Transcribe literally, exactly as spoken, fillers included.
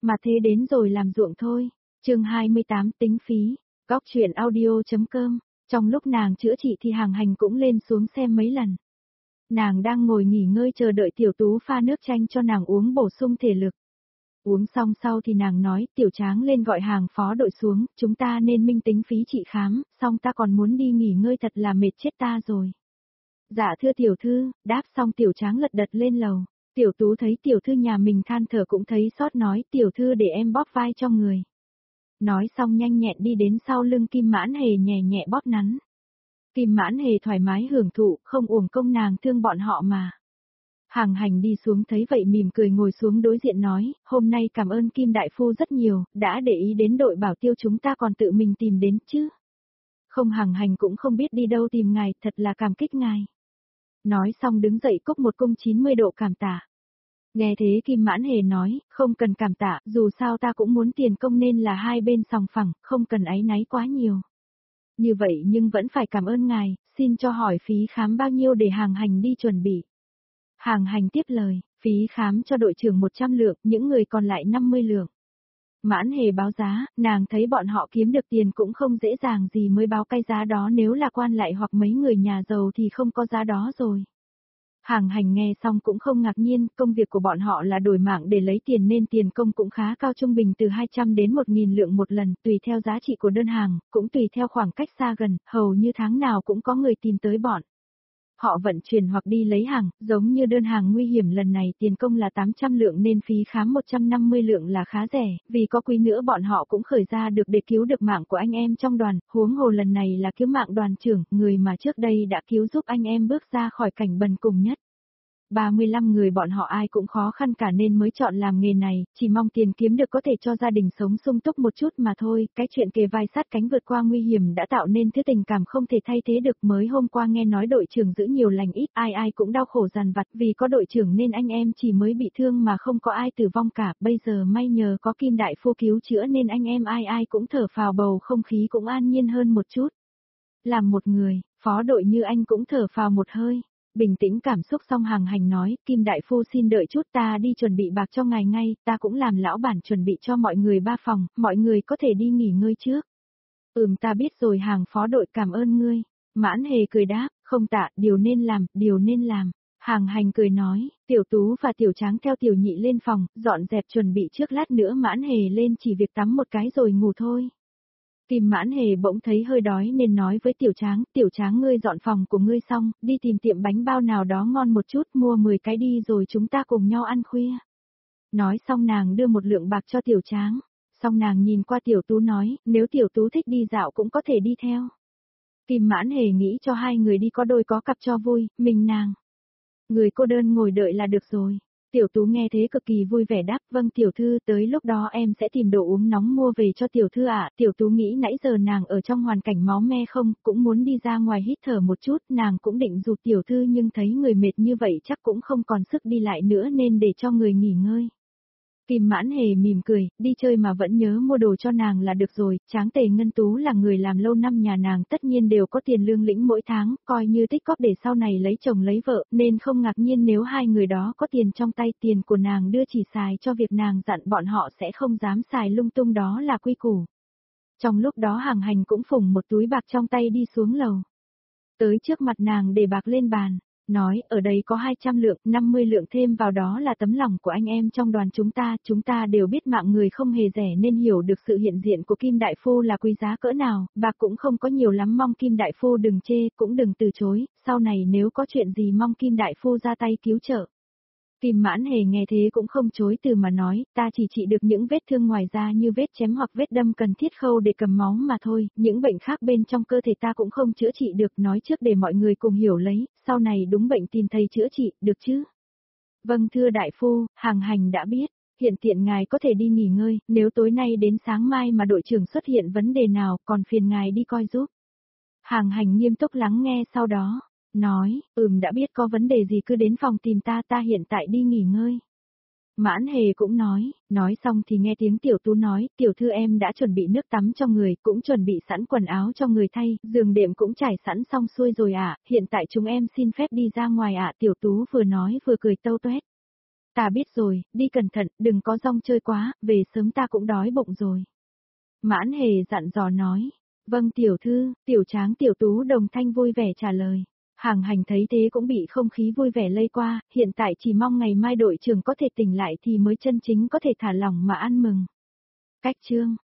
Mà thế đến rồi làm ruộng thôi. Chương hai mươi tám tính phí. Góc truyện audio.com. Trong lúc nàng chữa trị thì Hàng Hành cũng lên xuống xem mấy lần. Nàng đang ngồi nghỉ ngơi chờ đợi Tiểu Tú pha nước chanh cho nàng uống bổ sung thể lực. Uống xong sau thì nàng nói, Tiểu Tráng lên gọi Hàng phó đội xuống, chúng ta nên minh tính phí trị khám, xong ta còn muốn đi nghỉ ngơi thật là mệt chết ta rồi. Dạ thưa tiểu thư, đáp xong Tiểu Tráng lật đật lên lầu. Tiểu Tú thấy tiểu thư nhà mình than thở cũng thấy xót nói, tiểu thư để em bóp vai cho người. Nói xong nhanh nhẹn đi đến sau lưng Kim Mãn Hề nhẹ nhẹ bóp nắn. Kim Mãn Hề thoải mái hưởng thụ, không uổng công nàng thương bọn họ mà. Hàng Hành đi xuống thấy vậy mỉm cười ngồi xuống đối diện nói, hôm nay cảm ơn Kim Đại Phu rất nhiều, đã để ý đến đội bảo tiêu chúng ta còn tự mình tìm đến chứ. Không, Hàng Hành cũng không biết đi đâu tìm ngài, thật là cảm kích ngài. Nói xong đứng dậy cúc một cung chín mươi độ cảm tạ. Nghe thế Kim Mãn Hề nói, không cần cảm tạ, dù sao ta cũng muốn tiền công nên là hai bên sòng phẳng, không cần áy náy quá nhiều. Như vậy nhưng vẫn phải cảm ơn ngài, xin cho hỏi phí khám bao nhiêu để Hàng Hành đi chuẩn bị. Hàng Hành tiếp lời, phí khám cho đội trưởng một trăm lượng, những người còn lại năm mươi lượng. Mãn Hề báo giá, nàng thấy bọn họ kiếm được tiền cũng không dễ dàng gì mới báo cái giá đó, nếu là quan lại hoặc mấy người nhà giàu thì không có giá đó rồi. Hàng Hành nghe xong cũng không ngạc nhiên, công việc của bọn họ là đổi mạng để lấy tiền nên tiền công cũng khá cao, trung bình từ hai trăm đến một nghìn lượng một lần, tùy theo giá trị của đơn hàng, cũng tùy theo khoảng cách xa gần, hầu như tháng nào cũng có người tìm tới bọn. Họ vận chuyển hoặc đi lấy hàng, giống như đơn hàng nguy hiểm lần này tiền công là tám trăm lượng nên phí khám một trăm năm mươi lượng là khá rẻ, vì có quý nữa bọn họ cũng khởi ra được để cứu được mạng của anh em trong đoàn, huống hồ lần này là cứu mạng đoàn trưởng, người mà trước đây đã cứu giúp anh em bước ra khỏi cảnh bần cùng nhất. ba mươi lăm người bọn họ ai cũng khó khăn cả nên mới chọn làm nghề này, chỉ mong tiền kiếm được có thể cho gia đình sống sung túc một chút mà thôi, cái chuyện kề vai sát cánh vượt qua nguy hiểm đã tạo nên thứ tình cảm không thể thay thế được. Mới hôm qua nghe nói đội trưởng giữ nhiều lành ít, ai ai cũng đau khổ dằn vặt, vì có đội trưởng nên anh em chỉ mới bị thương mà không có ai tử vong cả, bây giờ may nhờ có Kim Đại Phu cứu chữa nên anh em ai ai cũng thở phào, bầu không khí cũng an nhiên hơn một chút. Làm một người, phó đội như anh cũng thở phào một hơi. Bình tĩnh cảm xúc xong Hàng Hành nói, Kim Đại Phu xin đợi chút, ta đi chuẩn bị bạc cho ngài ngay, ta cũng làm lão bản chuẩn bị cho mọi người ba phòng, mọi người có thể đi nghỉ ngơi trước. Ừm ta biết rồi Hàng phó đội, cảm ơn ngươi. Mãn Hề cười đáp, không tạ, điều nên làm, điều nên làm. Hàng Hành cười nói, Tiểu Tú và Tiểu Tráng theo Tiểu Nhị lên phòng, dọn dẹp chuẩn bị trước lát nữa Mãn Hề lên chỉ việc tắm một cái rồi ngủ thôi. Kim Mãn Hề bỗng thấy hơi đói nên nói với Tiểu Tráng, Tiểu Tráng ngươi dọn phòng của ngươi xong, đi tìm tiệm bánh bao nào đó ngon một chút, mua mười cái đi rồi chúng ta cùng nhau ăn khuya. Nói xong nàng đưa một lượng bạc cho Tiểu Tráng, xong nàng nhìn qua Tiểu Tú nói, nếu Tiểu Tú thích đi dạo cũng có thể đi theo. Kim Mãn Hề nghĩ cho hai người đi có đôi có cặp cho vui, mình nàng. Người cô đơn ngồi đợi là được rồi. Tiểu Tú nghe thế cực kỳ vui vẻ đáp, vâng tiểu thư, tới lúc đó em sẽ tìm đồ uống nóng mua về cho tiểu thư ạ. Tiểu Tú nghĩ nãy giờ nàng ở trong hoàn cảnh máu me không, cũng muốn đi ra ngoài hít thở một chút, nàng cũng định dụ tiểu thư nhưng thấy người mệt như vậy chắc cũng không còn sức đi lại nữa nên để cho người nghỉ ngơi. Kim Mãn Hề mỉm cười, đi chơi mà vẫn nhớ mua đồ cho nàng là được rồi, Tráng Tề Ngân Tú là người làm lâu năm nhà nàng tất nhiên đều có tiền lương lĩnh mỗi tháng, coi như tích cóp để sau này lấy chồng lấy vợ, nên không ngạc nhiên nếu hai người đó có tiền trong tay, tiền của nàng đưa chỉ xài cho việc nàng dặn bọn họ sẽ không dám xài lung tung, đó là quy củ. Trong lúc đó Hàng Hành cũng phủng một túi bạc trong tay đi xuống lầu. Tới trước mặt nàng để bạc lên bàn. Nói, ở đây có hai trăm lượng, năm mươi lượng thêm vào đó là tấm lòng của anh em trong đoàn chúng ta, chúng ta đều biết mạng người không hề rẻ nên hiểu được sự hiện diện của Kim Đại Phu là quý giá cỡ nào, bạc cũng không có nhiều lắm, mong Kim Đại Phu đừng chê, cũng đừng từ chối, sau này nếu có chuyện gì mong Kim Đại Phu ra tay cứu trợ. Kim Mãn Hề nghe thế cũng không chối từ mà nói, ta chỉ trị được những vết thương ngoài da như vết chém hoặc vết đâm cần thiết khâu để cầm máu mà thôi, những bệnh khác bên trong cơ thể ta cũng không chữa trị được, nói trước để mọi người cùng hiểu lấy, sau này đúng bệnh tìm thầy chữa trị, được chứ? Vâng thưa đại phu, Hàng Hành đã biết, hiện tiện ngài có thể đi nghỉ ngơi, nếu tối nay đến sáng mai mà đội trưởng xuất hiện vấn đề nào, còn phiền ngài đi coi giúp. Hàng Hành nghiêm túc lắng nghe sau đó. Nói, ừm đã biết, có vấn đề gì cứ đến phòng tìm ta, ta hiện tại đi nghỉ ngơi. Mãn Hề cũng nói, nói xong thì nghe tiếng Tiểu Tú nói, tiểu thư em đã chuẩn bị nước tắm cho người, cũng chuẩn bị sẵn quần áo cho người thay, giường đệm cũng trải sẵn xong xuôi rồi ạ, hiện tại chúng em xin phép đi ra ngoài ạ. Tiểu Tú vừa nói vừa cười tâu tuét. Ta biết rồi, đi cẩn thận, đừng có rong chơi quá, về sớm ta cũng đói bụng rồi. Mãn Hề dặn dò nói. Vâng tiểu thư, tiểu tráng tiểu tú đồng thanh vui vẻ trả lời. Hàng Hành thấy thế cũng bị không khí vui vẻ lây qua, hiện tại chỉ mong ngày mai đội trưởng có thể tỉnh lại thì mới chân chính có thể thả lỏng mà ăn mừng. Cách chương